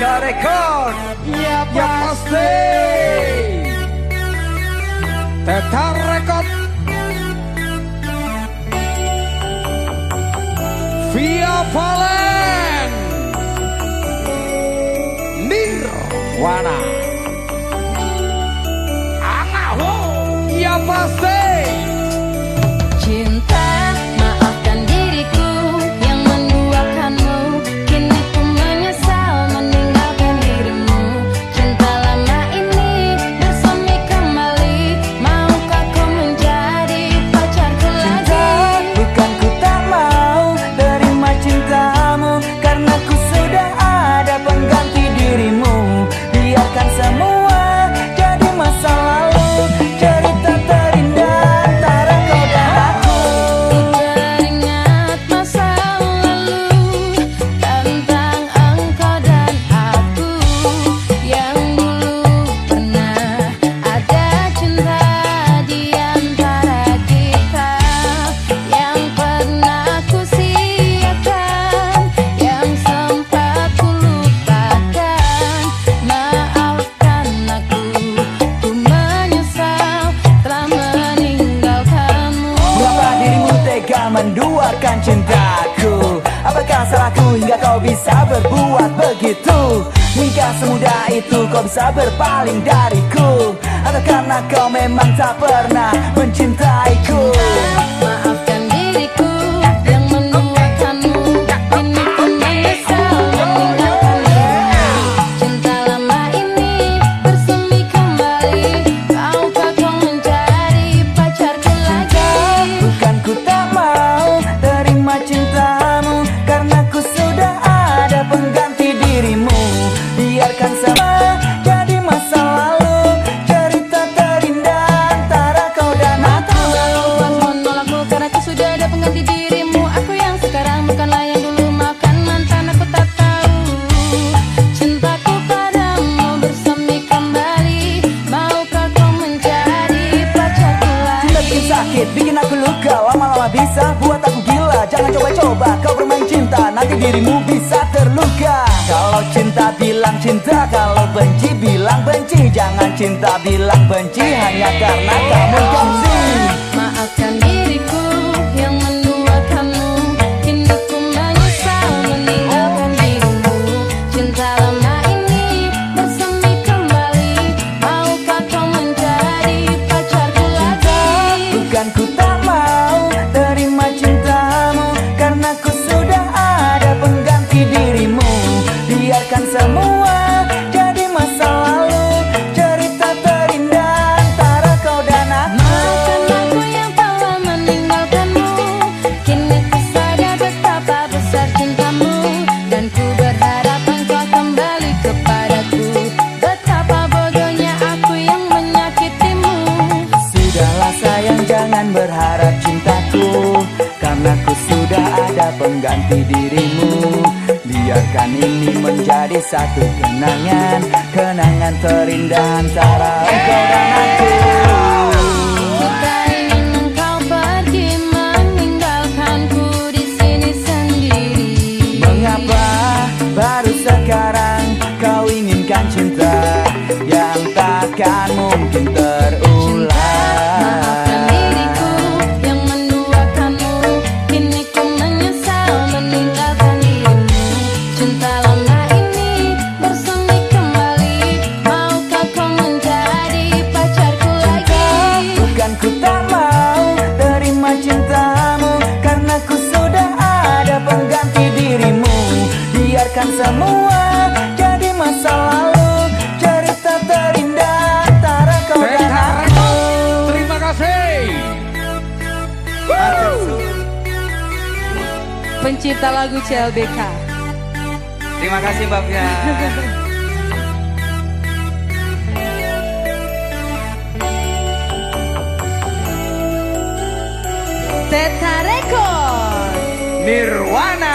Teta Record. Ya pasti Teta Record Via Valen Nirwana. Angaho. Ya pasti. Cinta, maafkan diriku yang menduakanmu. Kini ku menyesal meninggalkan dirimu. Cinta lama ini bersemi kembali. Maukah kau menjadi pacarku lagi? Cinta, bukan ku tak mau terima cintamu, karena ku sudah ada pengganti dirimu. Biarkan semua jadi masa lalu, cerita terindah antara kau dan aku. Teringat masa lalu tentang engkau dan aku, yang dulu pernah ada cinta di antara kita, yang pernah ku siakan, yang sempat ku lupakan. Maafkan aku, ku menyesal telah meninggalkanmu. Mengapa dirimu tega menduakan cintaku? Apakah salahku hingga kau bisa berbuat begitu? Hingga semudah itu kau bisa berpaling dariku? Atau karena kau memang tak pernah mencintaiku? Maafkan diriku yang menduakanmu. Kini ku menyesal meninggalkan dirimu. Cinta lama ini bersemi kembali. Maukah kau menjadi pacarku lagi? Bukan ku tak mau terima cintamu, karena ku sudah ada pengganti dirimu. Biarkan semua jadi masa lalu, cerita terindah antara kau dan aku. Kau menolakku karena ku sudah ada pengganti dirimu. Aku yang sekarang bukanlah yang dulu. Maafkan mantan, aku tak tahu. Cintaku padamu bersemi kembali. Maukah kau menjadi pacarku lagi? Cinta bikin sakit, bikin aku luka, lama-lama bisa buat aku gila. Jangan coba-coba kau bermain cinta, nanti dirimu bisa terluka. Kalau cinta bilang cinta, kalau benci bilang benci. Jangan cinta bilang benci hanya karena kamu gengsi. Maafkan diriku yang menduakanmu. Kini ku menyesal meninggalkan dirimu. Cinta lama ini bersemi kembali. Maukah kau menjadi pacarku lagi? Bukan ku tak mau terima cintamu, karena ku sudah ada pengganti dirimu. Biarkan semua jadi masa lalu, cerita terindah antara kau dan aku. Maafkan aku yang telah meninggalkanmu. Kini ku sadar betapa besar cintamu, dan ku berharap engkau kembali kepadaku. Betapa bodohnya aku yang menyakitimu. Sudahlah sayang, jangan berharap cintaku, karena ku sudah ada pengganti dirimu. Biarkan ini menjadi satu kenangan, kenangan terindah antara engkau dan aku. Ku tak ingin engkau pergi meninggalkanku di sini sendiri. Mengapa baru sekarang kau inginkan cinta yang takkan mungkin terulang? Maafkan diriku yang menduakanmu. Kini ku menyesal meninggalkan dirimu. Cinta lama ini bersemi kembali. Maukah kau menjadi pacarku lagi? Bukan ku tak mau terima cintamu, karena ku sudah ada pengganti dirimu. Biarkan semua jadi masa lalu, cerita terindah antara kau dan Teta aku. Record. Terima kasih. Pencipta lagu CLBK. Terima kasih Mbak Fia. Teta Record. Nirwana.